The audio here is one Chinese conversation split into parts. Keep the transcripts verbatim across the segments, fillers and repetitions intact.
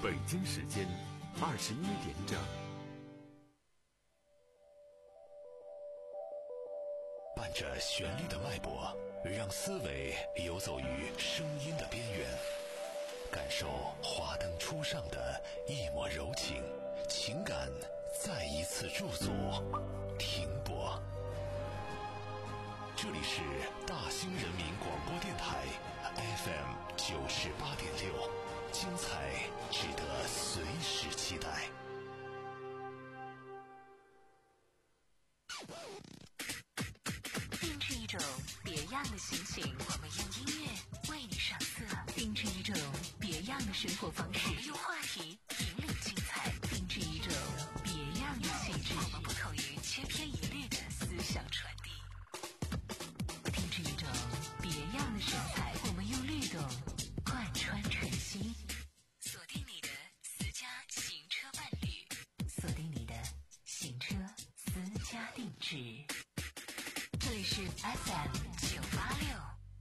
北京时间二十一点整。 伴着旋律的脉搏，让思维游走于声音的边缘，感受华灯初上的一抹柔情，情感再一次驻足停泊。这里是大兴人民广播电台 F M 九十八点六，精彩值得随时期待。 定制一种别样的心情，我们用音乐为你上色；定制一种别样的生活方式，我们用话题引领精彩；定制一种别样的气质，我们不同于千篇一律的思想传递；定制一种别样的神采，我们用律动贯穿晨曦。锁定你的私家行车伴侣，锁定你的行车私家定制。这里是 F M 九八六。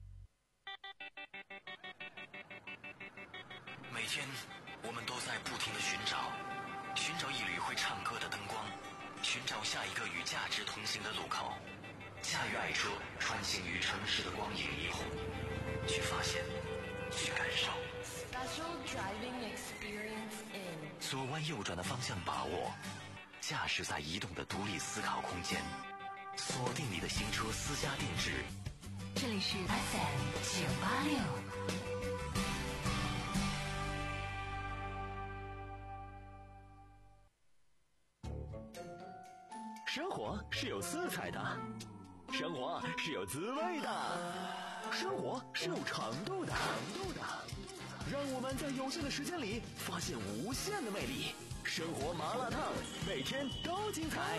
每天我们都在不停地寻找，寻找一缕会唱歌的灯光，寻找下一个与价值同行的路口，驾驭爱车穿行于城市的光影霓虹，去发现，去感受。 Special driving experience in 左弯右转的方向把握，驾驶在移动的独立思考空间，锁定你的行车私家定制。 这里是 F M 九八六。 生活是有色彩的，生活是有滋味的，生活是有长度的。让我们在有限的时间里发现无限的魅力。生活麻辣烫，每天都精彩。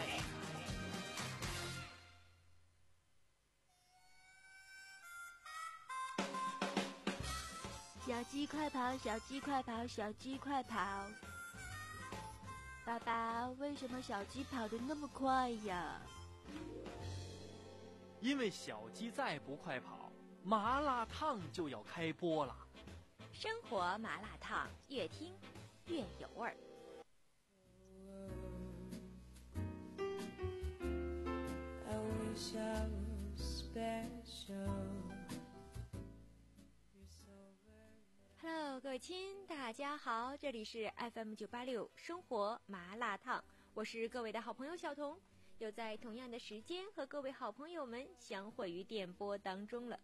小鸡快跑，小鸡快跑，小鸡快跑！爸爸，为什么小鸡跑得那么快呀？ 因为小鸡再不快跑，麻辣烫就要开播了。 生活麻辣烫，越听越有味儿。Hello， 各位亲，大家好，这里是 F M 九八六生活麻辣烫，我是各位的好朋友小彤，又在同样的时间和各位好朋友们相会于电波当中了。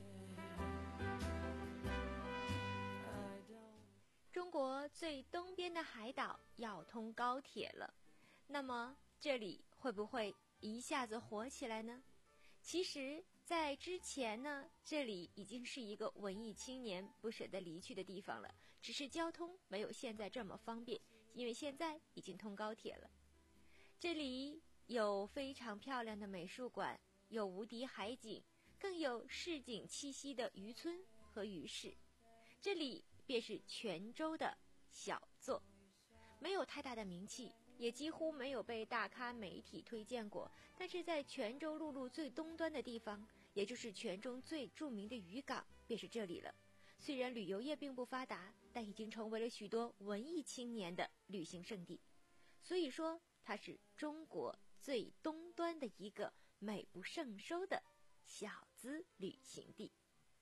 中国最东边的海岛要通高铁了，那么这里会不会一下子火起来呢？其实在之前呢，这里已经是一个文艺青年不舍得离去的地方了，只是交通没有现在这么方便，因为现在已经通高铁了。这里有非常漂亮的美术馆，有无敌海景，更有市井气息的渔村和渔市。这里便是泉州的小作，没有太大的名气，也几乎没有被大咖媒体推荐过，但是在泉州陆路最东端的地方，也就是泉州最著名的渔港便是这里了。虽然旅游业并不发达，但已经成为了许多文艺青年的旅行胜地，所以说它是中国最东端的一个美不胜收的小资旅行地。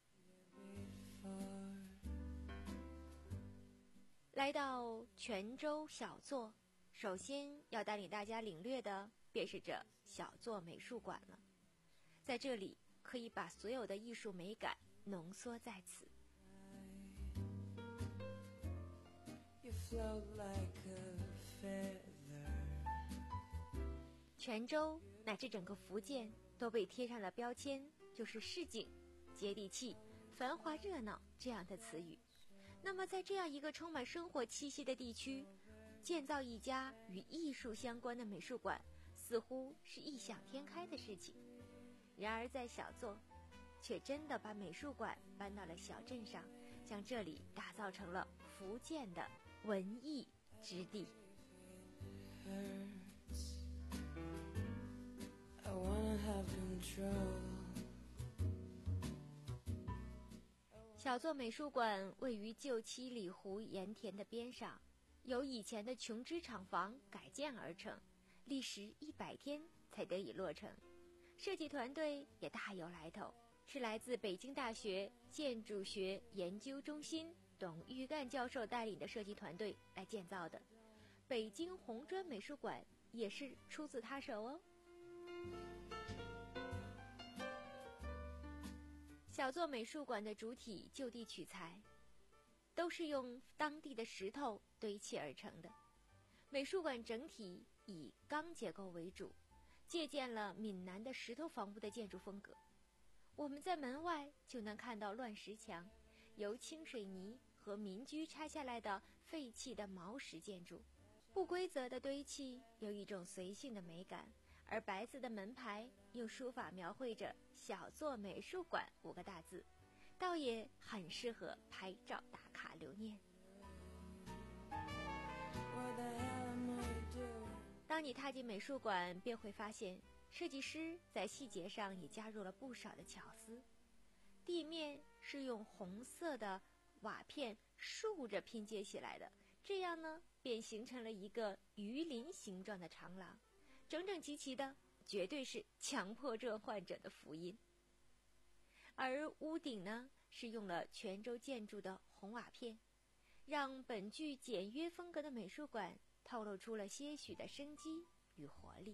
来到泉州小作，首先要带领大家领略的便是这小作美术馆了。在这里可以把所有的艺术美感浓缩在此。泉州乃至整个福建都被贴上了标签，就是市井、接地气、繁华热闹这样的词语。那么在这样一个充满生活气息的地区，建造一家与艺术相关的美术馆似乎是异想天开的事情。然而在小作却真的把美术馆搬到了小镇上，将这里打造成了福建的文艺之地。 小作美术馆位于旧七里湖盐田的边上，由以前的琼脂厂房改建而成，历时一百天才得以落成。设计团队也大有来头，是来自北京大学建筑学研究中心董玉干教授带领的设计团队来建造的。北京红砖美术馆也是出自他手哦。小作美术馆的主体就地取材，都是用当地的石头堆砌而成的。美术馆整体以钢结构为主，借鉴了闽南的石头房屋的建筑风格。我们在门外就能看到乱石墙，由清水泥和民居拆下来的废弃的毛石建筑，不规则的堆砌有一种随性的美感，而白色的门牌用书法描绘着小作美术馆五个大字，倒也很适合拍照打卡留念。当你踏进美术馆，便会发现设计师在细节上也加入了不少的巧思。地面是用红色的瓦片竖着拼接起来的，这样呢便形成了一个鱼鳞形状的长廊，整整齐齐的，绝对是强迫症患者的福音。而屋顶呢是用了泉州建筑的红瓦片，让本具简约风格的美术馆透露出了些许的生机与活力。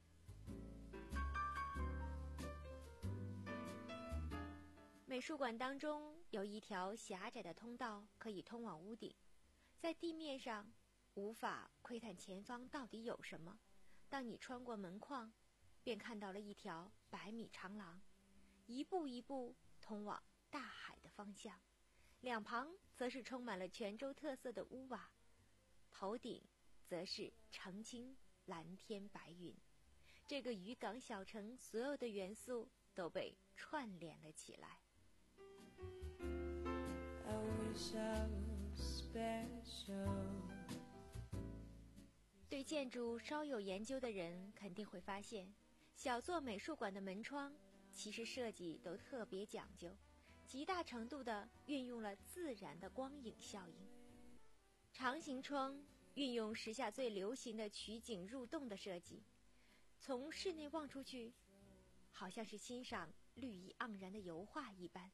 美术馆当中有一条狭窄的通道可以通往屋顶，在地面上无法窥探前方到底有什么，当你穿过门框，便看到了一条百米长廊，一步一步通往大海的方向，两旁则是充满了泉州特色的屋瓦，头顶则是澄清蓝天白云。这个渔港小城所有的元素都被串联了起来。对建筑稍有研究的人肯定会发现，小作美术馆的门窗其实设计都特别讲究，极大程度地运用了自然的光影效应。长形窗运用时下最流行的取景入洞的设计，从室内望出去，好像是欣赏绿意盎然的油画一般。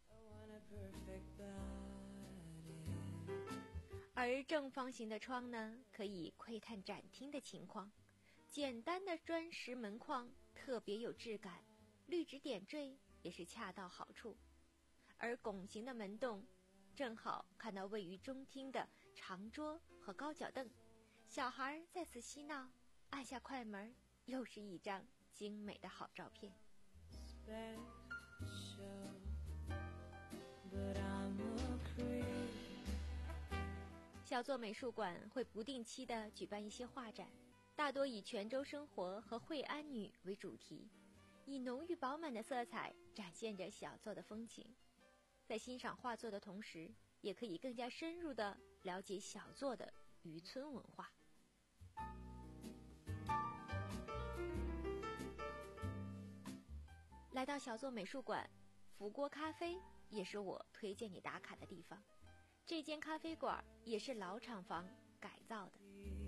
而正方形的窗呢，可以窥探展厅的情况。简单的砖石门框特别有质感，绿植点缀也是恰到好处。而拱形的门洞，正好看到位于中厅的长桌和高脚凳，小孩在此嬉闹，按下快门，又是一张精美的好照片。小作美术馆会不定期地举办一些画展，大多以泉州生活和惠安女为主题，以浓郁饱满的色彩展现着小作的风情。在欣赏画作的同时，也可以更加深入地了解小作的渔村文化。来到小作美术馆，福锅咖啡也是我推荐你打卡的地方。这间咖啡馆也是老厂房改造的。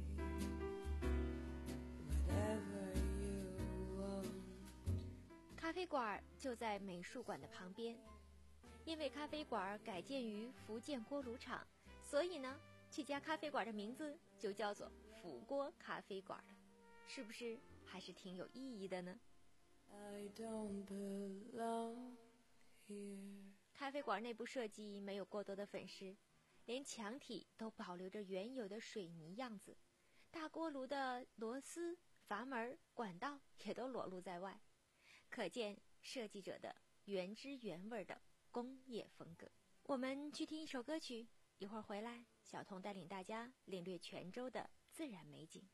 咖啡馆就在美术馆的旁边，因为咖啡馆改建于福建锅炉厂，所以呢，这家咖啡馆的名字就叫做福锅咖啡馆了，是不是还是挺有意义的呢？ I don't belong here。 咖啡馆内部设计没有过多的粉饰，连墙体都保留着原有的水泥样子，大锅炉的螺丝、阀门、管道也都裸露在外，可见设计者的原汁原味的工业风格。我们去听一首歌曲，一会儿回来，小童带领大家领略泉州的自然美景。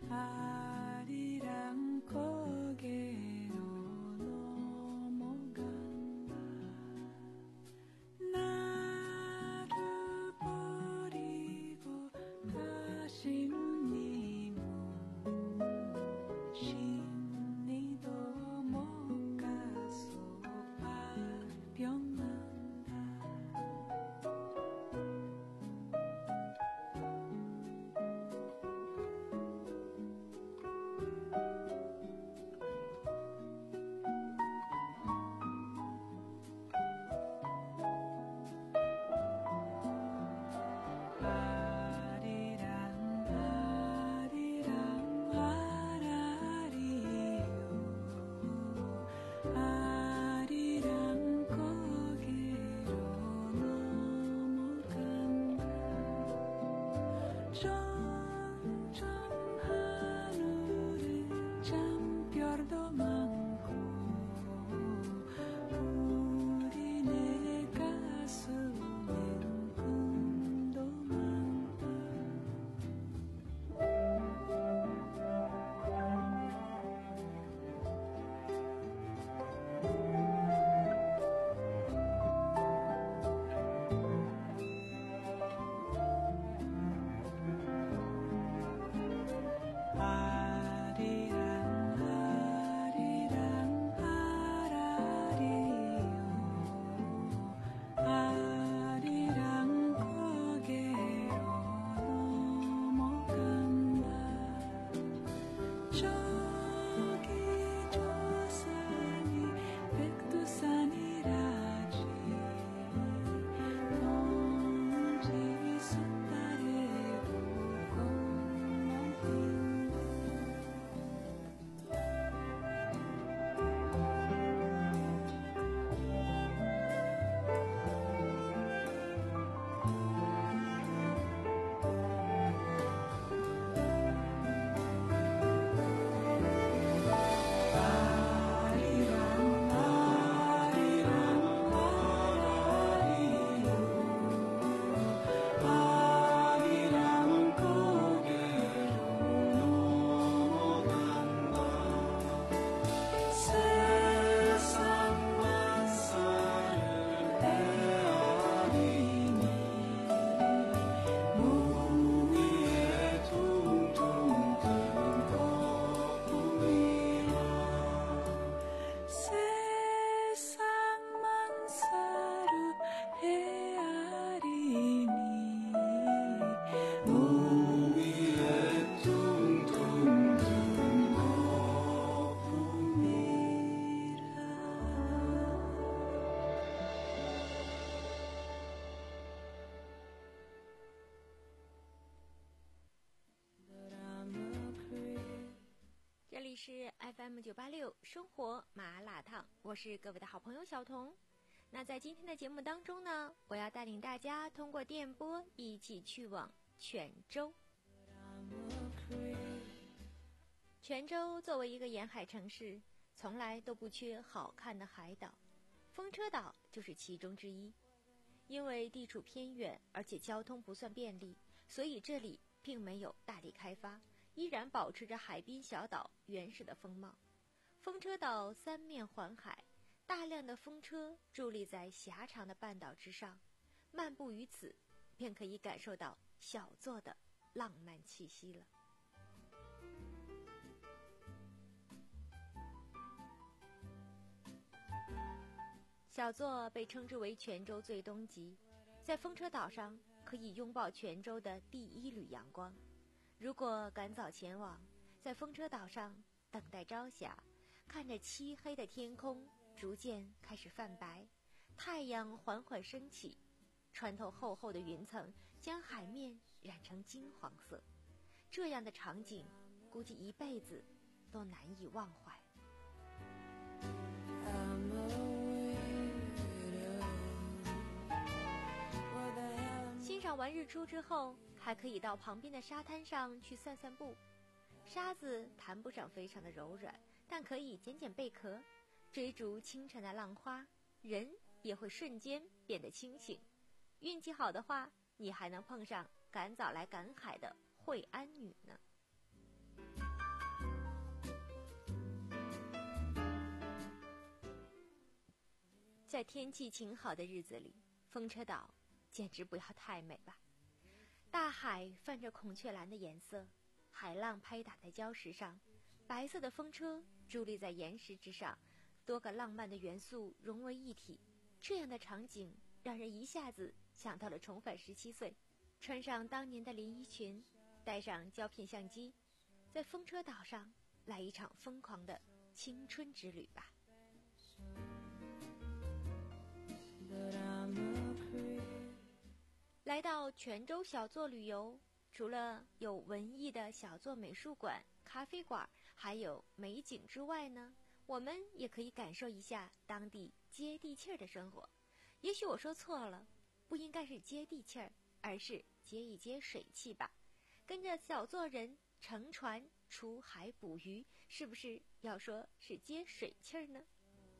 这里是 F M 九八六生活麻辣烫，我是各位的好朋友小彤。那在今天的节目当中呢，我要带领大家通过电波一起去往泉州。泉州作为一个沿海城市，从来都不缺好看的海岛，风车岛就是其中之一。因为地处偏远，而且交通不算便利，所以这里并没有大力开发，依然保持着海滨小岛原始的风貌。风车岛三面环海，大量的风车伫立在狭长的半岛之上，漫步于此，便可以感受到小作的浪漫气息了。小作被称之为泉州最东极，在风车岛上可以拥抱泉州的第一缕阳光。如果赶早前往，在风车岛上等待朝霞，看着漆黑的天空逐渐开始泛白，太阳缓缓升起，穿透厚厚的云层，将海面染成金黄色。这样的场景，估计一辈子都难以忘怀。欣赏完日出之后，还可以到旁边的沙滩上去散散步。沙子谈不上非常的柔软，但可以捡捡贝壳，追逐清晨的浪花，人也会瞬间变得清醒。运气好的话，你还能碰上赶早来赶海的惠安女呢。 在天气晴好的日子里，风车岛简直不要太美吧。大海泛着孔雀蓝的颜色，海浪拍打在礁石上，白色的风车伫立在岩石之上，多个浪漫的元素融为一体。这样的场景让人一下子想到了重返十七岁，穿上当年的连衣裙，带上胶片相机，在风车岛上来一场疯狂的青春之旅吧。来到泉州小作旅游，除了有文艺的小作美术馆、咖啡馆，还有美景之外呢，我们也可以感受一下当地接地气儿的生活。也许我说错了，不应该是接地气儿，而是接一接水气吧。跟着小作人乘船出海捕鱼，是不是要说是接水气儿呢？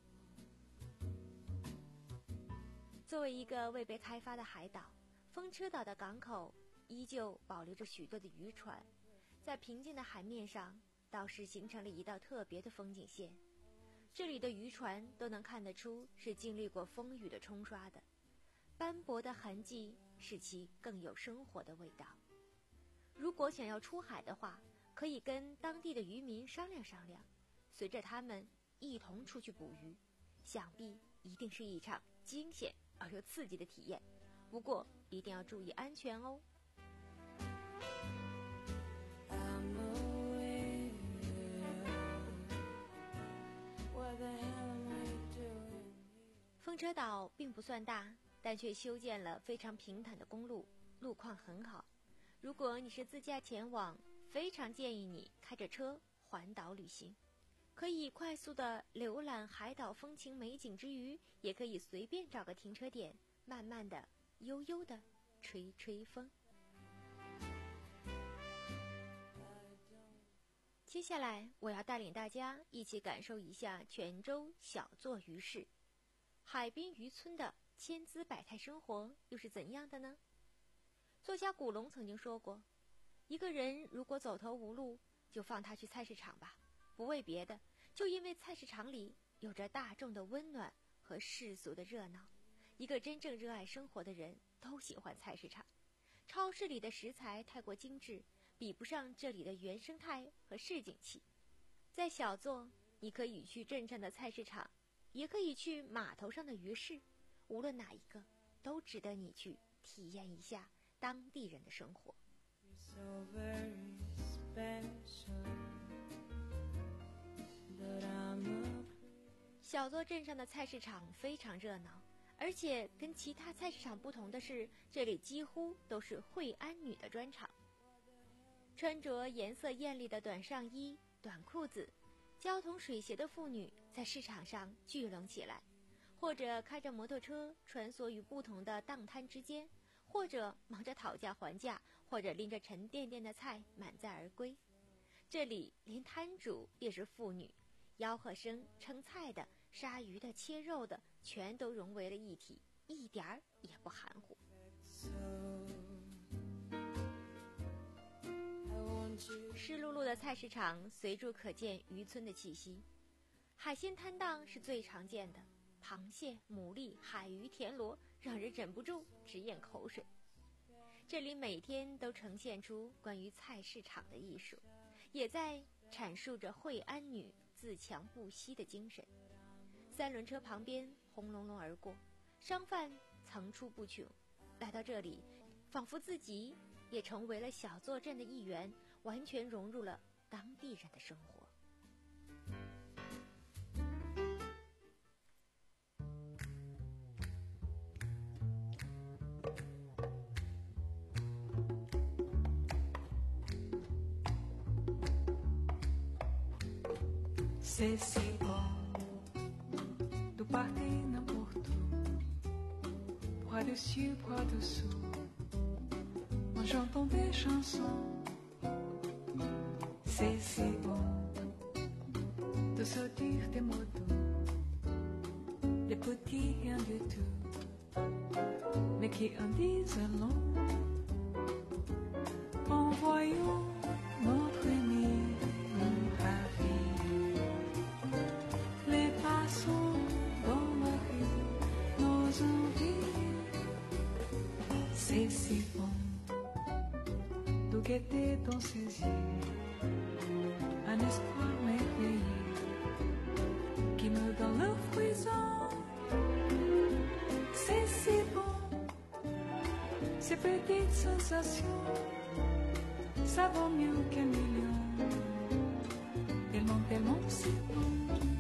作为一个未被开发的海岛，风车岛的港口依旧保留着许多的渔船，在平静的海面上倒是形成了一道特别的风景线。这里的渔船都能看得出是经历过风雨的冲刷的，斑驳的痕迹使其更有生活的味道。如果想要出海的话，可以跟当地的渔民商量商量，随着他们一同出去捕鱼，想必一定是一场惊险而又刺激的体验。不过一定要注意安全哦。风车岛并不算大，但却修建了非常平坦的公路，路况很好。如果你是自驾前往，非常建议你开着车环岛旅行，可以快速的浏览海岛风情美景之余，也可以随便找个停车点，慢慢的悠悠的吹吹风。接下来我要带领大家一起感受一下泉州小作渔市海滨渔村的千姿百态生活又是怎样的呢？作家古龙曾经说过，一个人如果走投无路，就放他去菜市场吧，不为别的，就因为菜市场里有着大众的温暖和世俗的热闹。一个真正热爱生活的人都喜欢菜市场。超市里的食材太过精致，比不上这里的原生态和市井气。在小作，你可以去镇上的菜市场，也可以去码头上的鱼市，无论哪一个都值得你去体验一下当地人的生活。小作镇上的菜市场非常热闹，而且跟其他菜市场不同的是，这里几乎都是惠安女的专场。穿着颜色艳丽的短上衣、短裤子、胶童水鞋的妇女在市场上聚拢起来，或者开着摩托车穿梭于不同的档摊之间，或者忙着讨价还价，或者拎着沉甸甸的菜满载而归。这里连摊主也是妇女，吆喝声、称菜的、杀鱼的、切肉的，全都融为了一体，一点儿也不含糊。湿漉漉的菜市场随处可见渔村的气息，海鲜摊档是最常见的，螃蟹、牡蛎、海鱼、田螺让人忍不住直咽口水。这里每天都呈现出关于菜市场的艺术，也在阐述着惠安女自强不息的精神。三轮车旁边轰隆隆而过，商贩层出不穷。来到这里，仿佛自己也成为了小作镇的一员，完全融入了当地人的生活。 C'est si bom do partir no porto, bras dessus, bras dessous, en chantant des chansons. C'est si bon de sortir des mots doux, des petits rien du tout, mais qui en disent long. En voyant notre ami ravi, les passants dans la rue C'est si bon de guetter dans ses yeux un espoir merveilleux qui me donne le frisson. C'est si bon, ces petites sensations, ça vaut mieux qu'un million. Tellement, tellement c'est bon.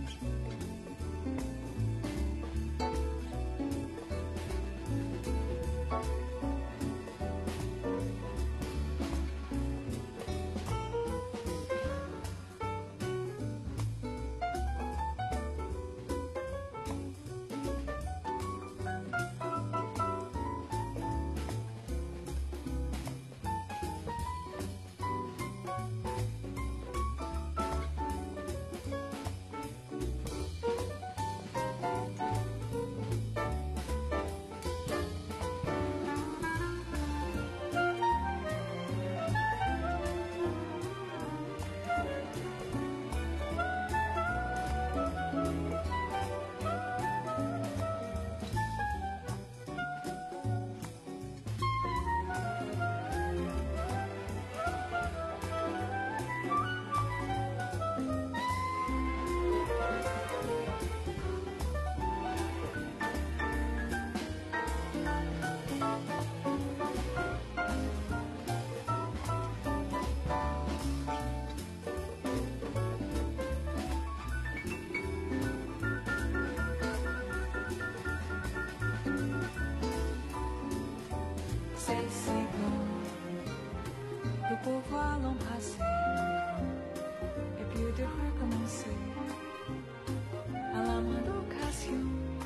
C'est si bon de pouvoir l'embrasser et puis de recommencer à la moindre occasion.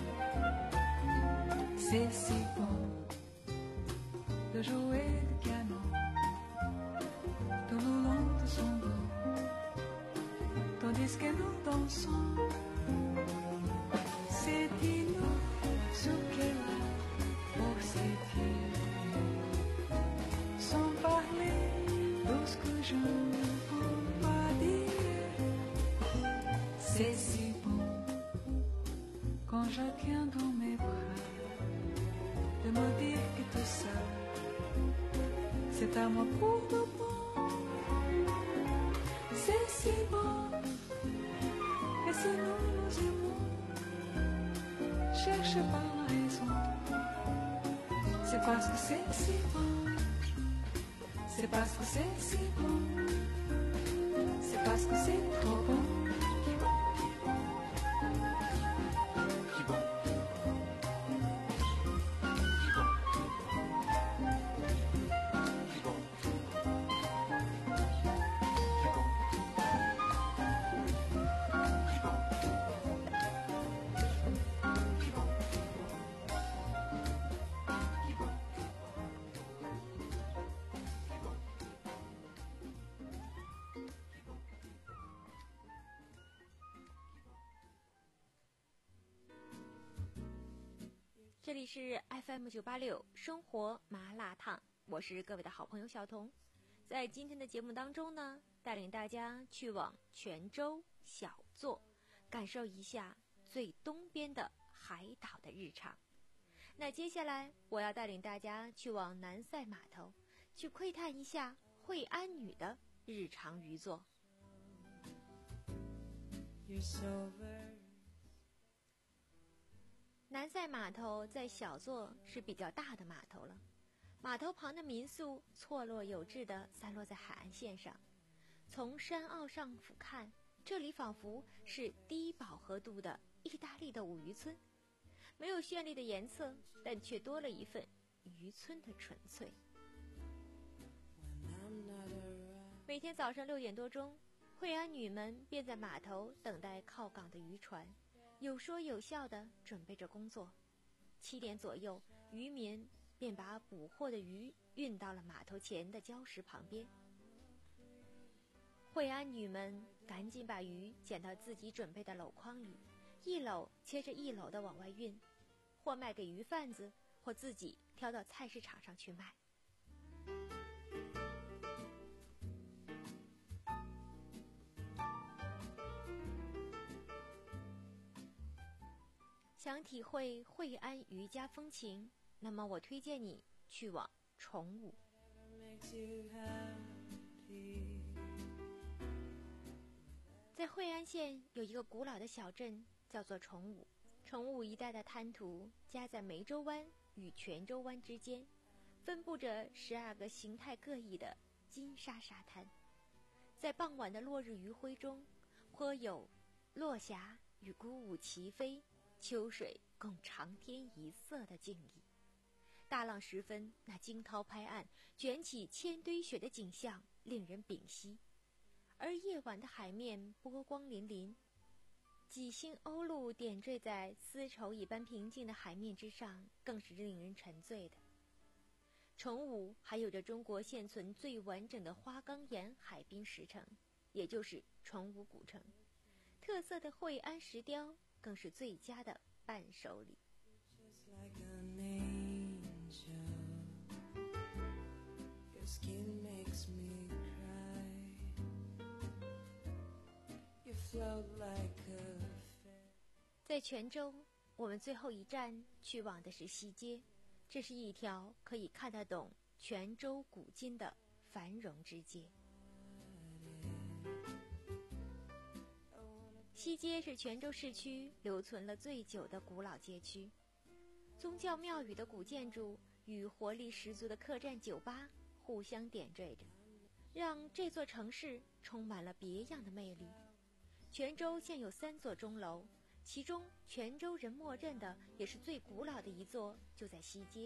C'est si bon de jouer du piano tout le long de son dos tandis que nous dansons. C'est inouï ce qu'elle a pour ses pieds. Sans parler de ce que je ne peux pas dire. C'est si bon quand je tiens dans mes bras de me dire que tout ça c'est à moi pour le bon. C'est si bon et si nous nous aimons, cherchez pas la raison. C'est parce que c'est si bon. C'est parce que c'est si bon. C'est parce que c'est trop bon. 这里是 F M 九八六生活麻辣烫，我是各位的好朋友小童。在今天的节目当中呢，带领大家去往泉州小作，感受一下最东边的海岛的日常。那接下来我要带领大家去往南赛码头，去窥探一下惠安女的日常渔作。南赛码头在小作是比较大的码头了，码头旁的民宿错落有致地散落在海岸线上。从山坳上俯瞰，这里仿佛是低饱和度的意大利的五渔村，没有绚丽的颜色，但却多了一份渔村的纯粹。每天早上六点多钟，惠安女们便在码头等待靠港的渔船，有说有笑地准备着工作。七点左右，渔民便把捕获的鱼运到了码头前的礁石旁边。惠安女们赶紧把鱼捡到自己准备的篓筐里，一篓接着一篓地往外运，或卖给鱼贩子，或自己挑到菜市场上去卖。想体会惠安渔家风情，那么我推荐你去往崇武。在惠安县有一个古老的小镇，叫做崇武。崇武一带的滩涂夹在湄洲湾与泉州湾之间，分布着十二个形态各异的金沙沙滩。在傍晚的落日余晖中，颇有落霞与孤舞齐飞，秋水共长天一色的静意。大浪时分，那惊涛拍岸，卷起千堆雪的景象令人屏息。而夜晚的海面波光粼粼，几星鸥鹭点缀在丝绸一般平静的海面之上，更是令人沉醉的。崇武还有着中国现存最完整的花岗岩海滨石城，也就是崇武古城。特色的惠安石雕更是最佳的伴手礼。在泉州，我们最后一站去往的是西街，这是一条可以看得懂泉州古今的繁荣之街。西街是泉州市区留存了最久的古老街区，宗教庙宇的古建筑与活力十足的客栈酒吧互相点缀着，让这座城市充满了别样的魅力。泉州现有三座钟楼，其中泉州人默认的也是最古老的一座，就在西街。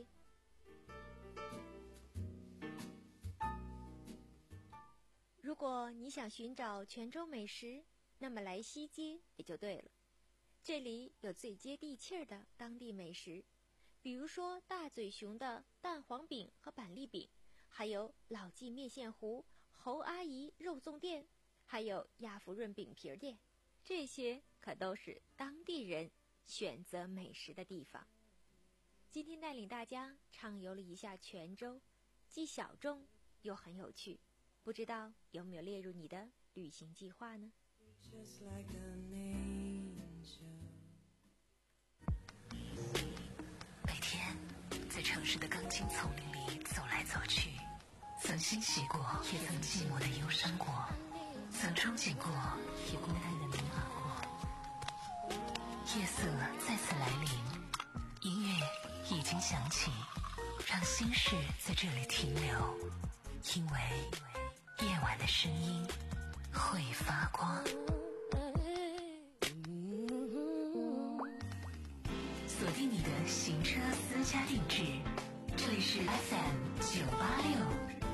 如果你想寻找泉州美食，那么来西街也就对了。这里有最接地气儿的当地美食，比如说大嘴熊的蛋黄饼和板栗饼，还有老纪面线糊、侯阿姨肉粽店，还有亚福润饼皮店，这些可都是当地人选择美食的地方。今天带领大家畅游了一下泉州，既小众又很有趣，不知道有没有列入你的旅行计划呢？ 每天在城市的钢筋丛林里走来走去，曾欣喜过，也曾寂寞的忧伤过，曾憧憬过，也孤单的迷茫过。夜色再次来临，音乐已经响起，让心事在这里停留，因为夜晚的声音会发光。锁定你的行车私家定制，这里是 F M 九八六。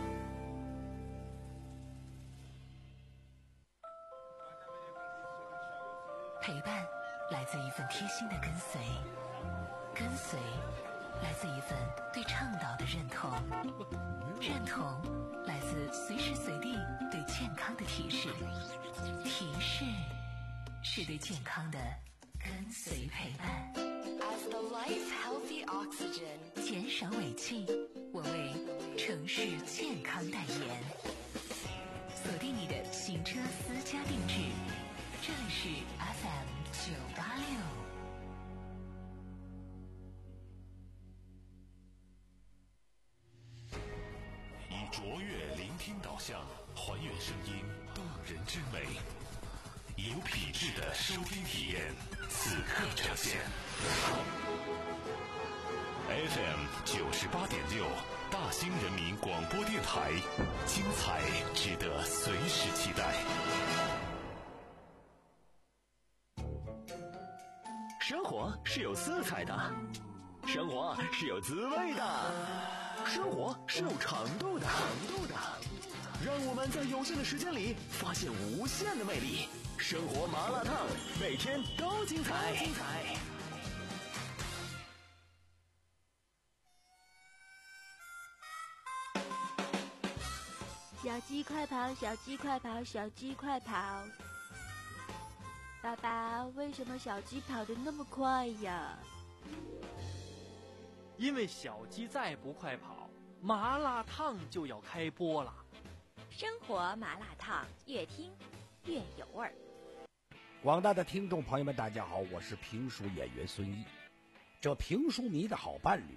陪伴来自一份贴心的跟随，跟随来自一份对倡导的认同，认同来自随时随地对健康的提示，提示是对健康的跟随陪伴。 As the life healthy oxygen， 减少尾气，我为城市健康代言。锁定你的行车私家定制，这里是 F M 九八六。 以卓越聆听导向，还原声音动人之美，有品质的收听体验，此刻呈现。F M 九十八点六，大兴人民广播电台，精彩值得随时期待。 生活是有色彩的，生活是有滋味的，生活是有长度的，长度的。让我们在有限的时间里发现无限的魅力。生活麻辣烫，每天都精彩。精彩。 小鸡快跑，小鸡快跑，小鸡快跑！爸爸，为什么小鸡跑得那么快呀？ 因为小鸡再不快跑，麻辣烫就要开播了。 生活麻辣烫，越听越有味儿。 广大的听众朋友们，大家好，我是评书演员孙一。这评书迷的好伴侣